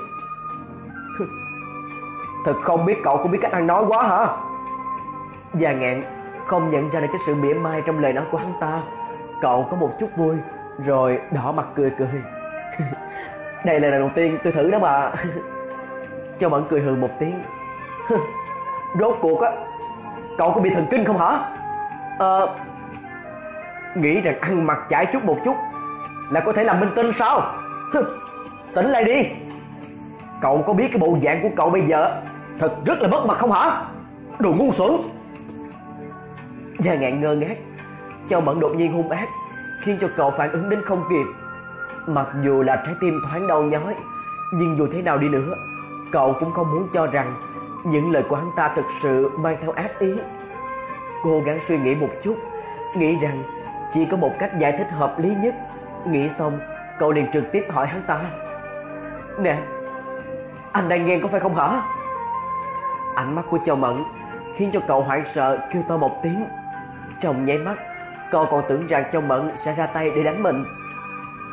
Thật không biết cậu cũng biết cách ăn nói quá hả? Gia Ngạn không nhận ra được cái sự mỉa mai trong lời nói của hắn ta. Cậu có một chút vui, rồi đỏ mặt cười cười. Đây là lần đầu tiên tôi thử đó mà. Châu Mẫn cười hừ một tiếng. Rốt cuộc á, cậu có bị thần kinh không hả? Ờ, nghĩ rằng ăn mặc chải chút một chút là có thể làm minh tinh sao? Tỉnh lại đi. Cậu có biết cái bộ dạng của cậu bây giờ thật rất là mất mặt không hả? Đồ ngu xuẩn. Gia Ngạn ngơ ngác. Châu Mẫn đột nhiên hung ác, khiến cho cậu phản ứng đến không kịp. Mặc dù là trái tim thoáng đau nhói, nhưng dù thế nào đi nữa, cậu cũng không muốn cho rằng những lời của hắn ta thực sự mang theo ác ý. Cố gắng suy nghĩ một chút, nghĩ rằng chỉ có một cách giải thích hợp lý nhất. Nghĩ xong, cậu liền trực tiếp hỏi hắn ta: Nè, anh đang ghen có phải không hả? Ánh mắt của Châu Mẫn khiến cho cậu hoảng sợ kêu to một tiếng. Trong nháy mắt, cậu còn tưởng rằng Châu Mẫn sẽ ra tay để đánh mình.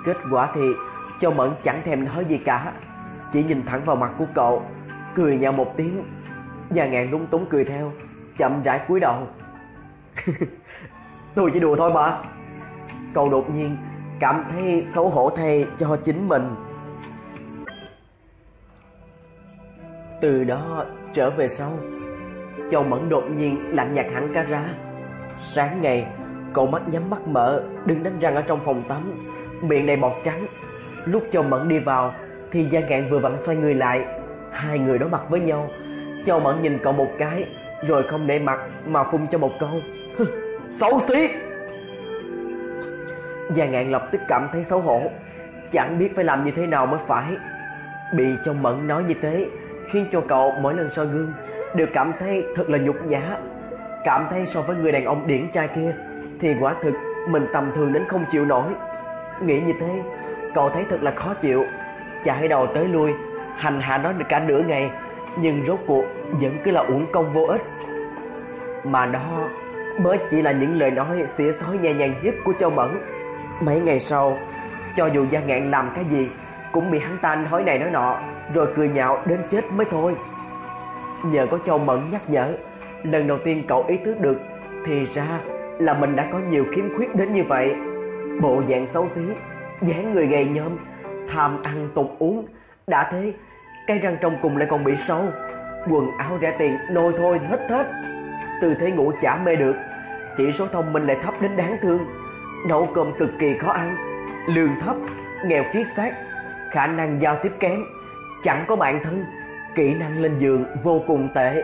Kết quả thì Châu Mẫn chẳng thèm nói gì cả, chỉ nhìn thẳng vào mặt của cậu, cười nhạo một tiếng. Gia Ngạn lúng túng cười theo, chậm rãi cúi đầu. Tôi chỉ đùa thôi mà. Cậu đột nhiên cảm thấy xấu hổ thay cho chính mình. Từ đó trở về sau, Châu Mẫn đột nhiên lạnh nhạt hẳn cả ra. Sáng ngày, cậu mắt nhắm mắt mở, đứng đánh răng ở trong phòng tắm, miệng đầy bọt trắng. Lúc Châu Mẫn đi vào thì Gia Ngạn vừa vặn xoay người lại. Hai người đối mặt với nhau. Châu Mẫn nhìn cậu một cái, rồi không để mặt mà phun cho một câu: xấu xí. Gia Ngạn lập tức cảm thấy xấu hổ, chẳng biết phải làm như thế nào mới phải. Bị Châu Mẫn nói như thế khiến cho cậu mỗi lần soi gương đều cảm thấy thật là nhục nhã. Cảm thấy so với người đàn ông điển trai kia thì quả thực mình tầm thường đến không chịu nổi. Nghĩ như thế, cậu thấy thật là khó chịu, chạy đầu tới lui hành hạ nó được cả nửa ngày, nhưng rốt cuộc vẫn cứ là uổng công vô ích. Mà đó mới chỉ là những lời nói xỉa xói nhẹ nhàng nhất của Châu Mẫn. Mấy ngày sau, cho dù Gia Ngạn làm cái gì cũng bị hắn ta nói này nói nọ, rồi cười nhạo đến chết mới thôi. Nhờ có Châu Mẫn nhắc nhở, lần đầu tiên cậu ý thức được thì ra là mình đã có nhiều khiếm khuyết đến như vậy. Bộ dạng xấu xí, dáng người gầy nhom, tham ăn tục uống. Đã thế, cái răng trong cùng lại còn bị sâu, quần áo rẻ tiền nôi thôi hết hết, tư thế ngủ chả mê được, chỉ số thông minh lại thấp đến đáng thương, nấu cơm cực kỳ khó ăn, lương thấp, nghèo kiết xác, khả năng giao tiếp kém, chẳng có bạn thân, kỹ năng lên giường vô cùng tệ.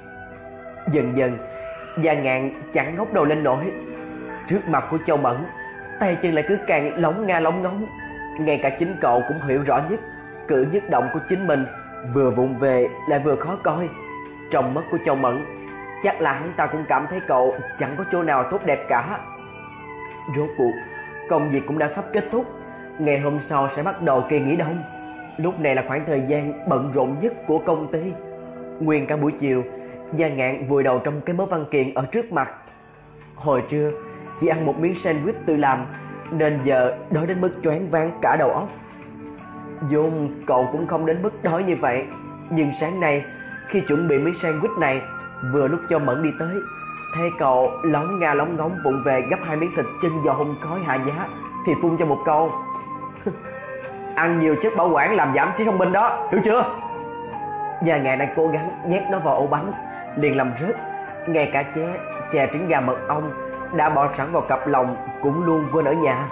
Dần dần, Gia Ngạn chẳng ngóc đầu lên nổi. Trước mặt của Châu Mẫn, tay chân lại cứ càng lóng nga lóng ngóng. Ngay cả chính cậu cũng hiểu rõ nhất cử nhất động của chính mình vừa vụng về lại vừa khó coi. Trong mắt của Châu Mẫn, chắc là hắn ta cũng cảm thấy cậu chẳng có chỗ nào tốt đẹp cả. Rốt cuộc, công việc cũng đã sắp kết thúc. Ngày hôm sau sẽ bắt đầu kỳ nghỉ đông. Lúc này là khoảng thời gian bận rộn nhất của công ty. Nguyên cả buổi chiều, Gia Ngạn vùi đầu trong cái mớ văn kiện ở trước mặt. Hồi trưa chỉ ăn một miếng sandwich tự làm, nên giờ đói đến mức choáng váng cả đầu óc. Vốn cậu cũng không đến mức đói như vậy, nhưng sáng nay khi chuẩn bị miếng sandwich này, vừa lúc Châu Mẫn đi tới, thấy cậu lóng nga lóng ngóng vụng về gấp hai miếng thịt chân giò hun khói hạ giá, thì phun cho một câu: ăn nhiều chất bảo quản làm giảm trí thông minh đó, hiểu chưa? Gia Ngạn đang cố gắng nhét nó vào ổ bánh, liền làm rớt. Ngay cả chè, chè trứng gà mật ong đã bỏ sẵn vào cặp lồng cũng luôn quên ở nhà.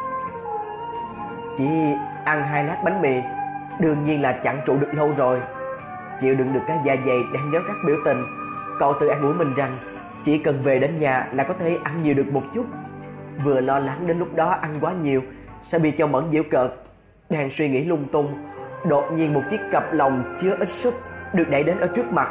Chỉ ăn hai lát bánh mì đương nhiên là chẳng trụ được lâu rồi. Chịu đựng được cái dạ dày đang réo rắt biểu tình, cậu tự an ủi mình rằng chỉ cần về đến nhà là có thể ăn nhiều được một chút. Vừa lo lắng đến lúc đó ăn quá nhiều sẽ bị Châu Mẫn giễu cợt. Đang suy nghĩ lung tung, đột nhiên một chiếc cặp lồng chứa ít súp được đẩy đến ở trước mặt.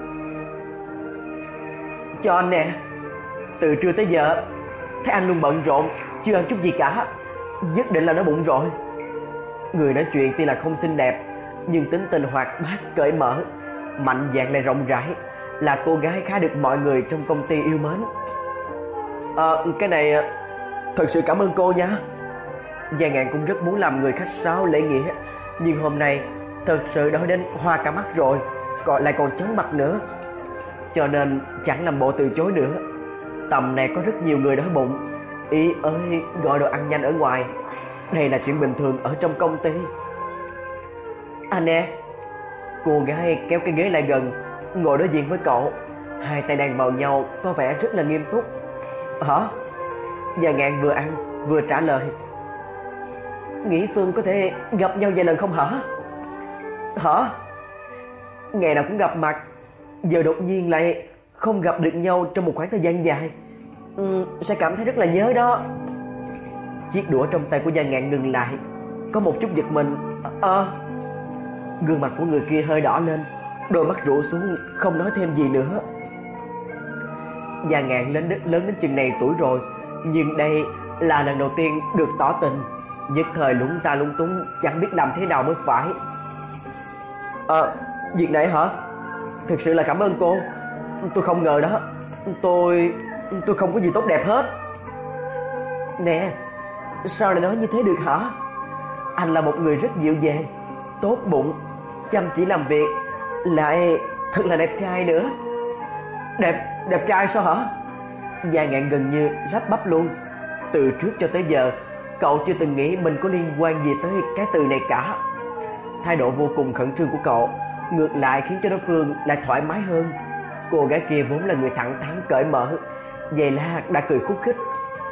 Cho anh nè, từ trưa tới giờ thấy anh luôn bận rộn, chưa ăn chút gì cả, nhất định là nó bụng rồi. Người nói chuyện tuy là không xinh đẹp, nhưng tính tình hoạt bát cởi mở, mạnh dạn lại rộng rãi, là cô gái khá được mọi người trong công ty yêu mến. Ờ, cái này thật sự cảm ơn cô nha. Gia Ngạn cũng rất muốn làm người khách sáo lễ nghĩa, nhưng hôm nay thật sự đói đến hoa cả mắt rồi, còn lại còn chóng mặt nữa, cho nên chẳng làm bộ từ chối nữa. Tầm này có rất nhiều người đói bụng, ý ơi gọi đồ ăn nhanh ở ngoài, đây là chuyện bình thường ở trong công ty. Anh nè. Cô gái kéo cái ghế lại gần, ngồi đối diện với cậu, hai tay đang vào nhau, có vẻ rất là nghiêm túc. Hả? Gia Ngạn vừa ăn vừa trả lời. Nghĩ Xuân có thể gặp nhau vài lần không hả? Hả? Ngày nào cũng gặp mặt, giờ đột nhiên lại không gặp được nhau trong một khoảng thời gian dài, ừ, sẽ cảm thấy rất là nhớ đó. Chiếc đũa trong tay của Gia Ngạn ngừng lại, có một chút giật mình. Ờ à. Gương mặt của người kia hơi đỏ lên, đôi mắt rũ xuống, không nói thêm gì nữa. Gia Ngạn lớn đến, lớn đến chừng này tuổi rồi, nhưng đây là lần đầu tiên được tỏ tình, nhất thời lúng ta lúng túng, chẳng biết làm thế nào mới phải. Ờ, à, việc này hả? Thực sự là cảm ơn cô. Tôi không ngờ đó. Tôi... tôi không có gì tốt đẹp hết. Nè, sao lại nói như thế được hả? anh là một người rất dịu dàng, tốt bụng, chăm chỉ làm việc, lại thật là đẹp trai nữa. Đẹp, đẹp trai sao hả? Gia Ngạn gần như lắp bắp luôn. Từ trước cho tới giờ, cậu chưa từng nghĩ mình có liên quan gì tới cái từ này cả. Thái độ vô cùng khẩn trương của cậu ngược lại khiến cho đối phương lại thoải mái hơn. Cô gái kia vốn là người thẳng thắn cởi mở, vậy là đã cười khúc khích.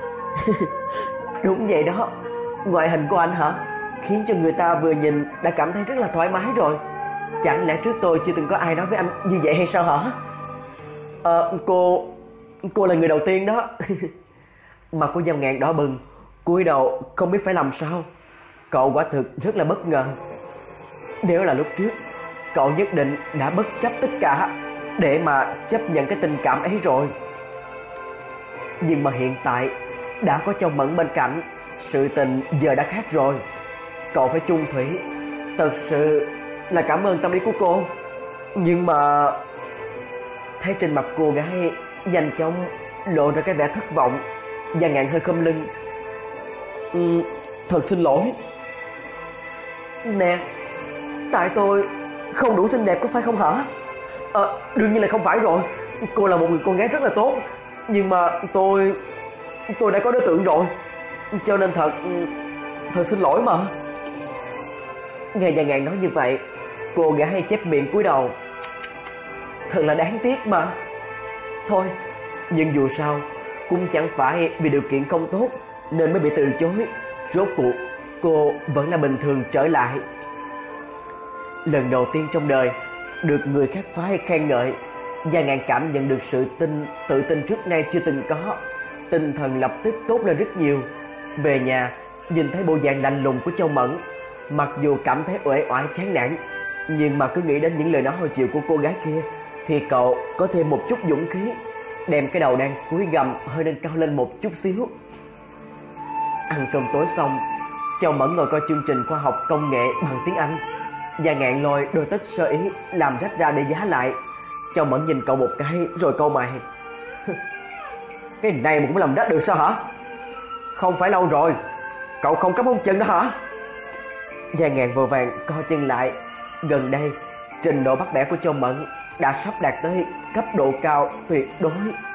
Đúng vậy đó, ngoại hình của anh hả, khiến cho người ta vừa nhìn đã cảm thấy rất là thoải mái rồi. Chẳng lẽ trước tôi chưa từng có ai nói với anh như vậy hay sao hả? Ờ, cô... cô là người đầu tiên đó. Mặt của Giao Ngạn đỏ bừng, cúi đầu không biết phải làm sao. Cậu quả thực rất là bất ngờ. Nếu là lúc trước, cậu nhất định đã bất chấp tất cả để mà chấp nhận cái tình cảm ấy rồi. Nhưng mà hiện tại đã có Châu Mẫn bên cạnh, sự tình giờ đã khác rồi. Cậu phải chung thủy. Thật sự là cảm ơn tâm ý của cô. Nhưng mà... Thấy trên mặt cô gái nhanh chóng lộ ra cái vẻ thất vọng, Gia Ngạn hơi khom lưng. Ừ, thật xin lỗi. Nè, tại tôi không đủ xinh đẹp có phải không hả? Ờ, đương nhiên là không phải rồi. Cô là một người con gái rất là tốt. Nhưng mà tôi... tôi đã có đối tượng rồi. Cho nên thật... thật xin lỗi mà. Nghe Gia Ngạn nói như vậy, cô gái chép miệng cúi đầu. Thật là đáng tiếc mà. Thôi, nhưng dù sao cũng chẳng phải vì điều kiện không tốt nên mới bị từ chối. Rốt cuộc cô vẫn là bình thường trở lại. Lần đầu tiên trong đời được người khác phái khen ngợi, Gia Ngạn cảm nhận được sự tin tự tin trước nay chưa từng có. Tinh thần lập tức tốt lên rất nhiều. Về nhà nhìn thấy bộ dạng lạnh lùng của Châu Mẫn, mặc dù cảm thấy uể oải chán nản, nhưng mà cứ nghĩ đến những lời nói hồi chiều của cô gái kia thì cậu có thêm một chút dũng khí, đem cái đầu đang cúi gằm hơi nâng cao lên một chút xíu. Ăn cơm tối xong, Châu Mẫn ngồi coi chương trình khoa học công nghệ bằng tiếng Anh. Gia Ngạn lôi đôi tất sơ ý làm rách ra để giá lại. Châu Mẫn nhìn cậu một cái rồi cau mày. Cái này mà cũng làm rách được sao hả? Không phải lâu rồi cậu không cắm mông chân đó hả? Gia Ngạn vội vàng co chân lại. Gần đây trình độ bắt bẻ của Châu Mẫn đã sắp đạt tới cấp độ cao tuyệt đối.